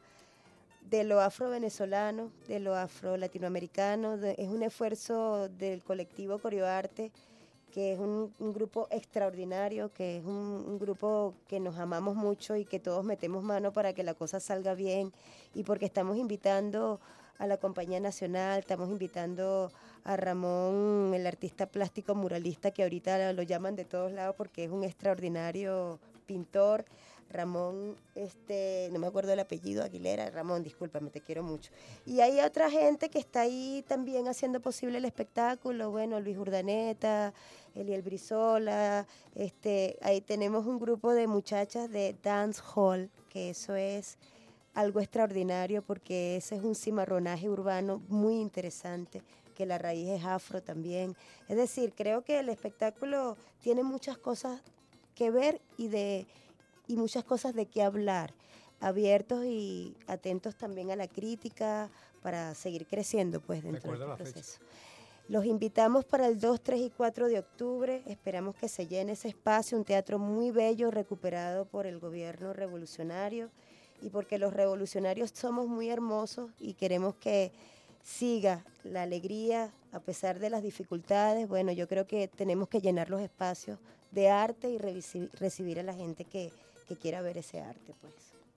de lo afro-venezolano, de lo afro-latinoamericano. De, es un esfuerzo del colectivo Corioarte, que es un, un grupo extraordinario, que es un, un grupo que nos amamos mucho y que todos metemos mano para que la cosa salga bien y porque estamos invitando a la Compañía Nacional, estamos invitando a Ramón, el artista plástico muralista, que ahorita lo llaman de todos lados porque es un extraordinario pintor. Ramón, este, no me acuerdo el apellido, Aguilera, Ramón, discúlpame, te quiero mucho. Y hay otra gente que está ahí también haciendo posible el espectáculo, bueno, Luis Urdaneta, Eliel Brizola, este, ahí tenemos un grupo de muchachas de dance hall, que eso es algo extraordinario porque ese es un cimarronaje urbano muy interesante, que la raíz es afro también. Es decir, creo que el espectáculo tiene muchas cosas que ver y de... y muchas cosas de qué hablar, abiertos y atentos también a la crítica para seguir creciendo pues dentro del proceso. Los invitamos para el dos, tres y cuatro de octubre. Esperamos que se llene ese espacio, un teatro muy bello recuperado por el gobierno revolucionario y porque los revolucionarios somos muy hermosos y queremos que siga la alegría a pesar de las dificultades. Bueno, yo creo que tenemos que llenar los espacios de arte y recibir a la gente que, que quiera ver ese arte, pues.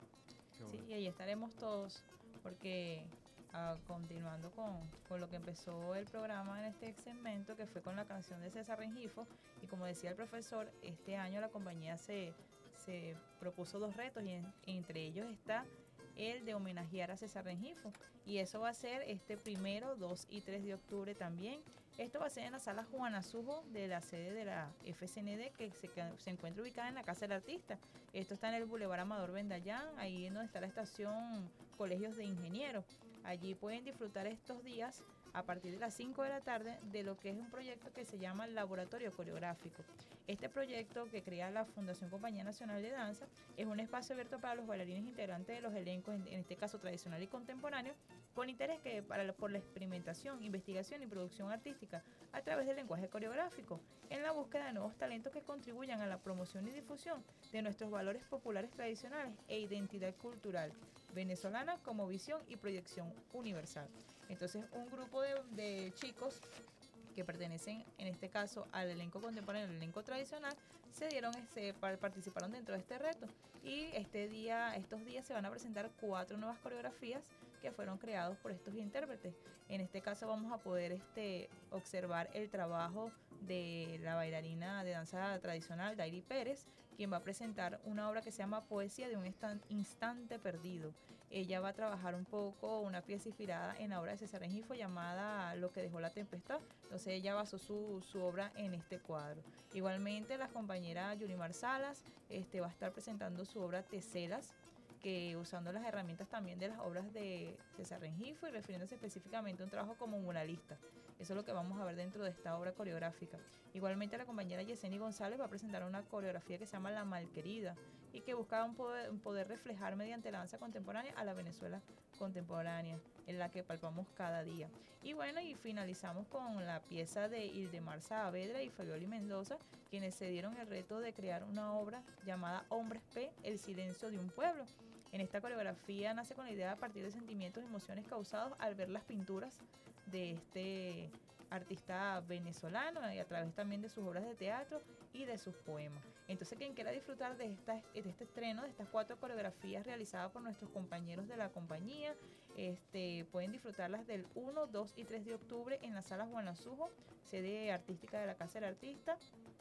Sí, y ahí estaremos todos, porque uh, continuando con, con lo que empezó el programa en este segmento, que fue con la canción de César Rengifo, y como decía el profesor, este año la compañía se, se propuso dos retos, y en, entre ellos está el de homenajear a César Rengifo, y eso va a ser este primero, dos y tres de octubre también. Esto va a ser en la sala Juan Azujo de la sede de la F C N D, que se, que se encuentra ubicada en la Casa del Artista. Esto está en el Boulevard Amador Bendayán, ahí donde está la estación Colegios de Ingenieros. Allí pueden disfrutar estos días a partir de las cinco de la tarde de lo que es un proyecto que se llama Laboratorio Coreográfico. Este proyecto que crea la Fundación Compañía Nacional de Danza es un espacio abierto para los bailarines integrantes de los elencos, en, en este caso tradicional y contemporáneo, con interés que para la, por la experimentación, investigación y producción artística a través del lenguaje coreográfico, en la búsqueda de nuevos talentos que contribuyan a la promoción y difusión de nuestros valores populares tradicionales e identidad cultural venezolana como visión y proyección universal. Entonces, un grupo de, de chicos que pertenecen, en este caso, al elenco contemporáneo, al elenco tradicional, se dieron, se participaron dentro de este reto. Y este día, estos días se van a presentar cuatro nuevas coreografías que fueron creados por estos intérpretes. En este caso vamos a poder este, observar el trabajo de la bailarina de danza tradicional, Dairi Pérez, quien va a presentar una obra que se llama Poesía de un instante perdido. Ella va a trabajar un poco una pieza inspirada en la obra de César Rengifo llamada Lo que dejó la tempestad. Entonces ella basó su, su obra en este cuadro. Igualmente la compañera Yulimar Salas este, va a estar presentando su obra Teselas, que usando las herramientas también de las obras de César Rengifo y refiriéndose específicamente a un trabajo como muralista. Eso es lo que vamos a ver dentro de esta obra coreográfica. Igualmente la compañera Yeseni González va a presentar una coreografía que se llama La Malquerida y que busca un poder, un poder reflejar mediante la danza contemporánea a la Venezuela contemporánea, en la que palpamos cada día. Y bueno, y finalizamos con la pieza de Ildemar Saavedra y Fabioli Mendoza, quienes se dieron el reto de crear una obra llamada Hombres P, El silencio de un pueblo. En esta coreografía nace con la idea a partir de sentimientos y emociones causados al ver las pinturas de este artista venezolano y a través también de sus obras de teatro y de sus poemas. Entonces, quien quiera disfrutar de, esta, de este estreno, de estas cuatro coreografías realizadas por nuestros compañeros de la compañía, este, pueden disfrutarlas del uno, dos y tres de octubre en la sala Juan Azujo, sede artística de la Casa del Artista,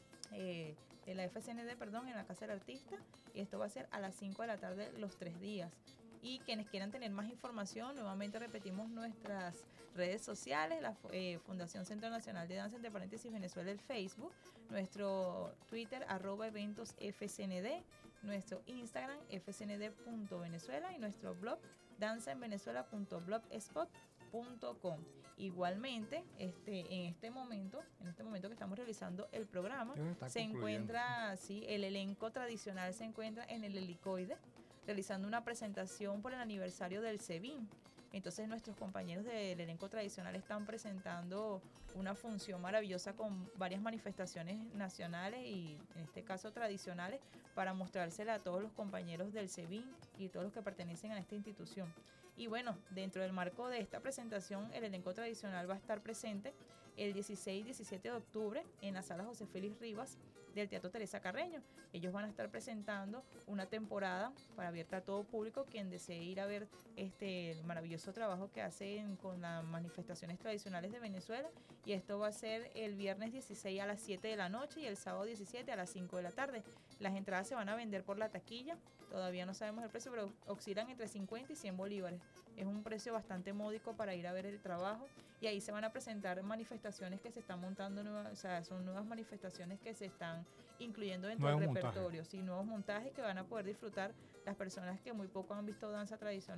eh, de la F C N D, perdón, en la Casa del Artista, y esto va a ser a las cinco de la tarde los tres días. Y quienes quieran tener más información, nuevamente repetimos nuestras redes sociales, la eh, Fundación Centro Nacional de Danza, entre paréntesis Venezuela, el Facebook, nuestro Twitter, arroba eventos F C N D, nuestro Instagram, f c n d punto venezuela y nuestro blog, danza en venezuela punto blogspot punto com. Igualmente, este, en este momento, en este momento que estamos realizando el programa, se encuentra, sí, el elenco tradicional se encuentra en el helicoide, realizando una presentación por el aniversario del SEBIN. Entonces nuestros compañeros del elenco tradicional están presentando una función maravillosa con varias manifestaciones nacionales y en este caso tradicionales para mostrársela a todos los compañeros del SEBIN y todos los que pertenecen a esta institución. Y bueno, dentro del marco de esta presentación, el elenco tradicional va a estar presente el dieciséis y diecisiete de octubre en la sala José Félix Rivas del Teatro Teresa Carreño. Ellos van a estar presentando una temporada para abierta a todo público, quien desee ir a ver este maravilloso trabajo que hacen con las manifestaciones tradicionales de Venezuela. Y esto va a ser el viernes dieciséis a las siete de la noche y el sábado diecisiete a las cinco de la tarde. Las entradas se van a vender por la taquilla, todavía no sabemos el precio, pero oscilan entre cincuenta y cien bolívares. Es un precio bastante módico para ir a ver el trabajo y ahí se van a presentar manifestaciones que se están montando, nuevas, o sea, son nuevas manifestaciones que se están incluyendo dentro nuevos del repertorio, montajes. sí, nuevos montajes que van a poder disfrutar las personas que muy poco han visto danza tradicional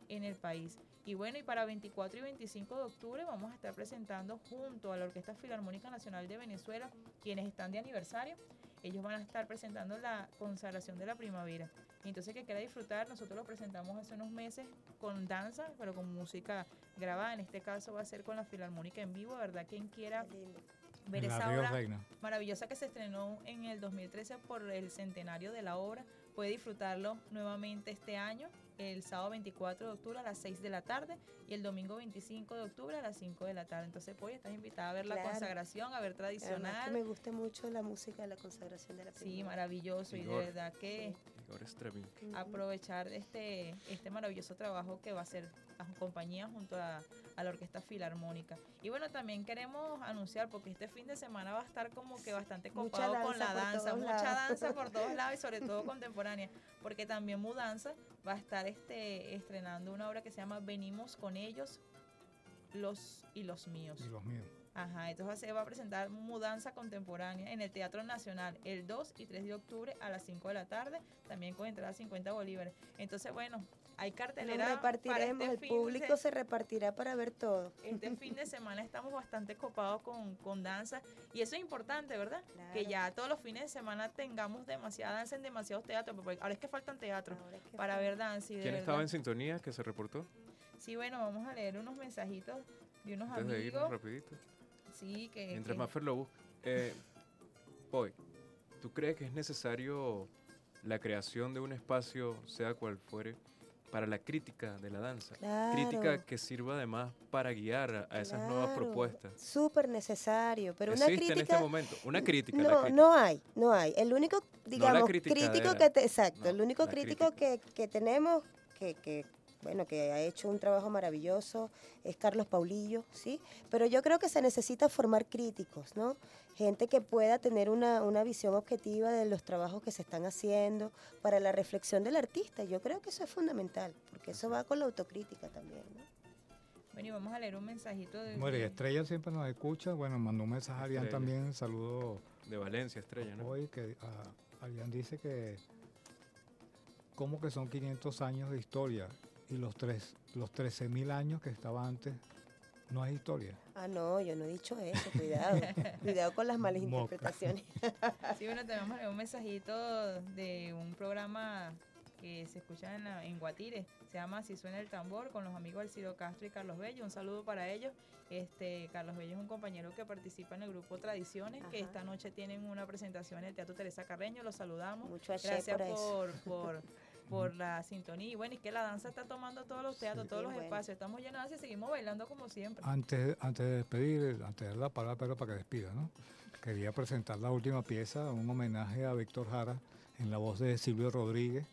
en el país. Y bueno, y para veinticuatro y veinticinco de octubre vamos a estar presentando junto a la Orquesta Filarmónica Nacional de Venezuela, quienes están de aniversario. Ellos van a estar presentando la consagración de la primavera. Y entonces, que quiera disfrutar, nosotros lo presentamos hace unos meses con danza, pero con música grabada. En este caso va a ser con la Filarmónica en vivo, ¿verdad? Quien quiera ver esa obra maravillosa que se estrenó en el dos mil trece por el centenario de la obra, puede disfrutarlo nuevamente este año, el sábado veinticuatro de octubre a las seis de la tarde y el domingo veinticinco de octubre a las cinco de la tarde. Entonces, pues, estás invitada a ver Claro. la consagración, a ver tradicional. Además que me gusta mucho la música de la consagración de la primavera. Sí, maravilloso. Igor. Y de verdad que Igor Stravinsky. aprovechar este, este maravilloso trabajo que va a hacer la compañía junto a, a la Orquesta Filarmónica. Y bueno, también queremos anunciar, porque este fin de semana va a estar como que bastante Mucha copado con danza la por danza, todos mucha lados. danza por todos lados y sobre todo contemporánea, porque también Mudanza va a estar este, estrenando una obra que se llama Venimos con ellos, los y los míos. Y los míos. Ajá, entonces se va a presentar Mudanza Contemporánea en el Teatro Nacional el dos y tres de octubre a las cinco de la tarde, también con entrada cincuenta bolívares. Entonces, bueno, hay cartelera Nos repartiremos, para este el fin público de, se repartirá para ver todo. este fin de semana estamos bastante copados con, con danza y eso es importante, ¿verdad? Claro. Que ya todos los fines de semana tengamos demasiada danza en demasiados teatros, porque ahora es que faltan teatros que para ver danza. Y de ¿Quién verdad- estaba en sintonía que se reportó? Sí, bueno, vamos a leer unos mensajitos de unos Antes de irnos amigos. rapidito. Sí, que... Mientras que- Maffer lo busca. Eh, Boy, ¿tú crees que es necesario la creación de un espacio, sea cual fuere, para la crítica de la danza? Claro. Crítica que sirva además para guiar a, a esas nuevas Claro, propuestas. Súper necesario, pero una Existe crítica... en este momento una crítica. la No, crítica. no hay, no hay. El único, digamos, crítica crítico de- que te, exacto, no, el único la crítico que, que tenemos, que, que, bueno, que ha hecho un trabajo maravilloso, es Carlos Paulillo, ¿sí? Pero yo creo que se necesita formar críticos, ¿no? Gente que pueda tener una, una visión objetiva de los trabajos que se están haciendo para la reflexión del artista. Yo creo que eso es fundamental, porque eso va con la autocrítica también, ¿no? Bueno, y vamos a leer un mensajito de... Bueno, y Estrella siempre nos escucha. Bueno, mandó un mensaje a Arián Estrella. también. Saludo. De Valencia, Estrella, ¿no? Hoy que ah, Arián dice que como que son quinientos años de historia y los tres los trece mil años que estaba antes no es historia. Ah, no, yo no he dicho eso, cuidado. Cuidado con las malas Moca. interpretaciones. Sí, bueno, tenemos un mensajito de un programa que se escucha en, la- en Guatire, se llama Si Suena el Tambor, con los amigos Alciro Castro y Carlos Bello. Un saludo para ellos. Este Carlos Bello es un compañero que participa en el grupo Tradiciones, que Ajá. esta noche tienen una presentación en el Teatro Teresa Carreño. Los saludamos. Mucho ayer Gracias por eso. por, por, por la sintonía. Y bueno, y que la danza está tomando todos los teatros, todos Qué los bueno. espacios. Estamos llenos de danza y seguimos bailando como siempre. Antes, antes de despedir, antes de dar la palabra, pero para que despida, ¿no? Quería presentar la última pieza, un homenaje a Víctor Jara, en la voz de Silvio Rodríguez,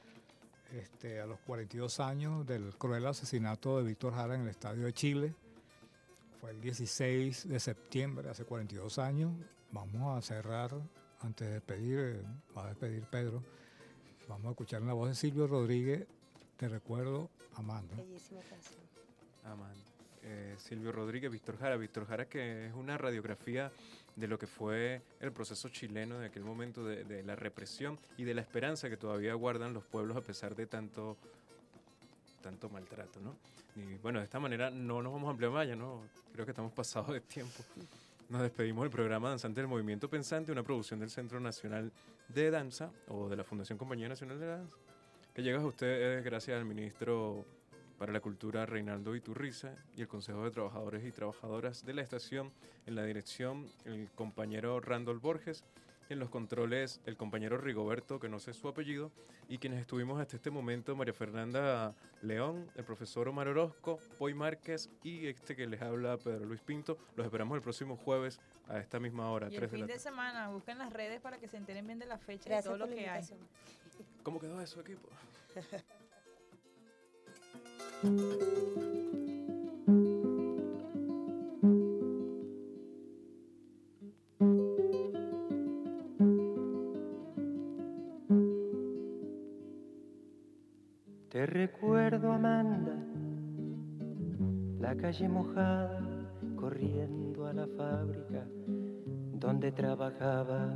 este, a los cuarenta y dos años del cruel asesinato de Víctor Jara en el Estadio de Chile. Fue el dieciséis de septiembre, hace cuarenta y dos años. Vamos a cerrar, antes de despedir, eh, va a despedir Pedro, vamos a escuchar en la voz de Silvio Rodríguez, Te recuerdo amando. Bellísima canción. Aman. Eh, Silvio Rodríguez, Víctor Jara. Víctor Jara, que es una radiografía de lo que fue el proceso chileno de aquel momento, de, de la represión y de la esperanza que todavía guardan los pueblos a pesar de tanto, tanto maltrato, ¿no? Y bueno, de esta manera no nos vamos a ampliar más, ya no, creo que estamos pasados de tiempo. Nos despedimos del programa Danzante del Movimiento Pensante, una producción del Centro Nacional de Danza o de la Fundación Compañía Nacional de Danza, que llega a ustedes gracias al ministro para la Cultura Reinaldo Iturriza y el Consejo de Trabajadores y Trabajadoras de la estación, en la dirección el compañero Randall Borges, y en los controles el compañero Rigoberto, que no sé su apellido, y quienes estuvimos hasta este momento, María Fernanda León, el profesor Omar Orozco, Poy Márquez y este que les habla, Pedro Luis Pinto. Los esperamos el próximo jueves a esta misma hora, Y el tres de fin la de semana, busquen las redes para que se enteren bien de la fecha Gracias y todo lo por la que hay. invitación. ¿Cómo quedó eso, equipo? Te recuerdo, Amanda, la calle mojada, corriendo a la fábrica donde trabajaba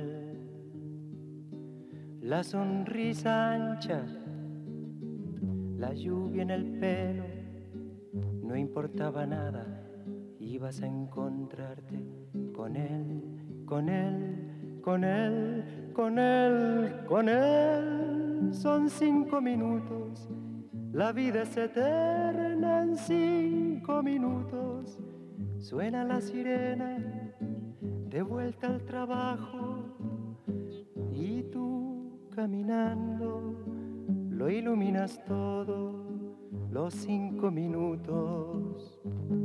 Manuel. La sonrisa ancha la lluvia en el pelo, no importaba nada, ibas a encontrarte con él, con él, con él, con él, con él. Son cinco minutos, la vida es eterna en cinco minutos. Suena la sirena, de vuelta al trabajo, y tú caminando lo iluminas todo. Los cinco minutos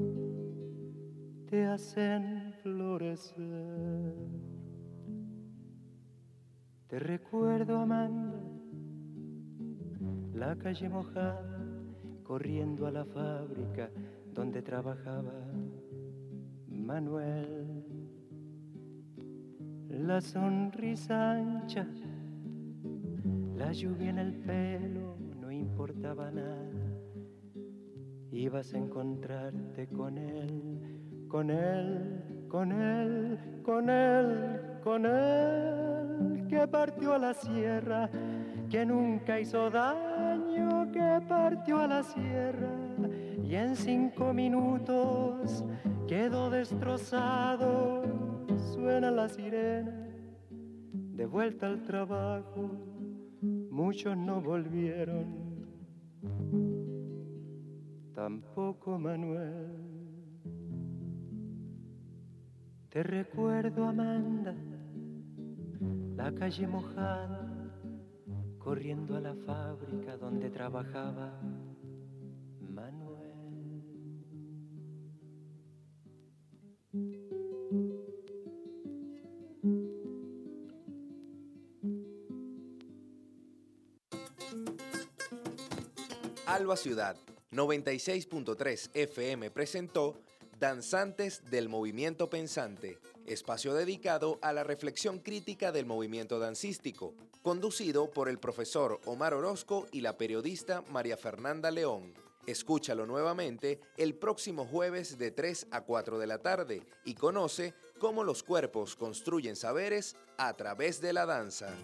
te hacen florecer. Te recuerdo, Amanda, la calle mojada, corriendo a la fábrica donde trabajaba Manuel. La sonrisa ancha, la lluvia en el pelo, no importaba nada. Ibas a encontrarte con él, con él, con él, con él, con él, que partió a la sierra, que nunca hizo daño, que partió a la sierra y en cinco minutos quedó destrozado. Suena la sirena, de vuelta al trabajo, muchos no volvieron, tampoco Manuel. Te recuerdo, Amanda, la calle mojada, corriendo a la fábrica donde trabajaba Manuel. Alba Ciudad noventa y seis punto tres F M presentó Danzantes del Movimiento Pensante, espacio dedicado a la reflexión crítica del movimiento dancístico, conducido por el profesor Omar Orozco y la periodista María Fernanda León. Escúchalo nuevamente el próximo jueves de tres a cuatro de la tarde y conoce cómo los cuerpos construyen saberes a través de la danza.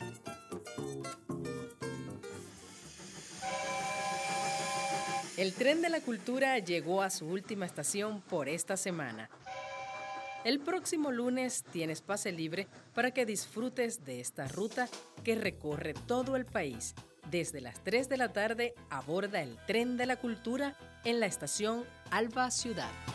El tren de la cultura llegó a su última estación por esta semana. El próximo lunes tienes pase libre para que disfrutes de esta ruta que recorre todo el país. Desde las tres de la tarde aborda el tren de la cultura en la estación Alba Ciudad.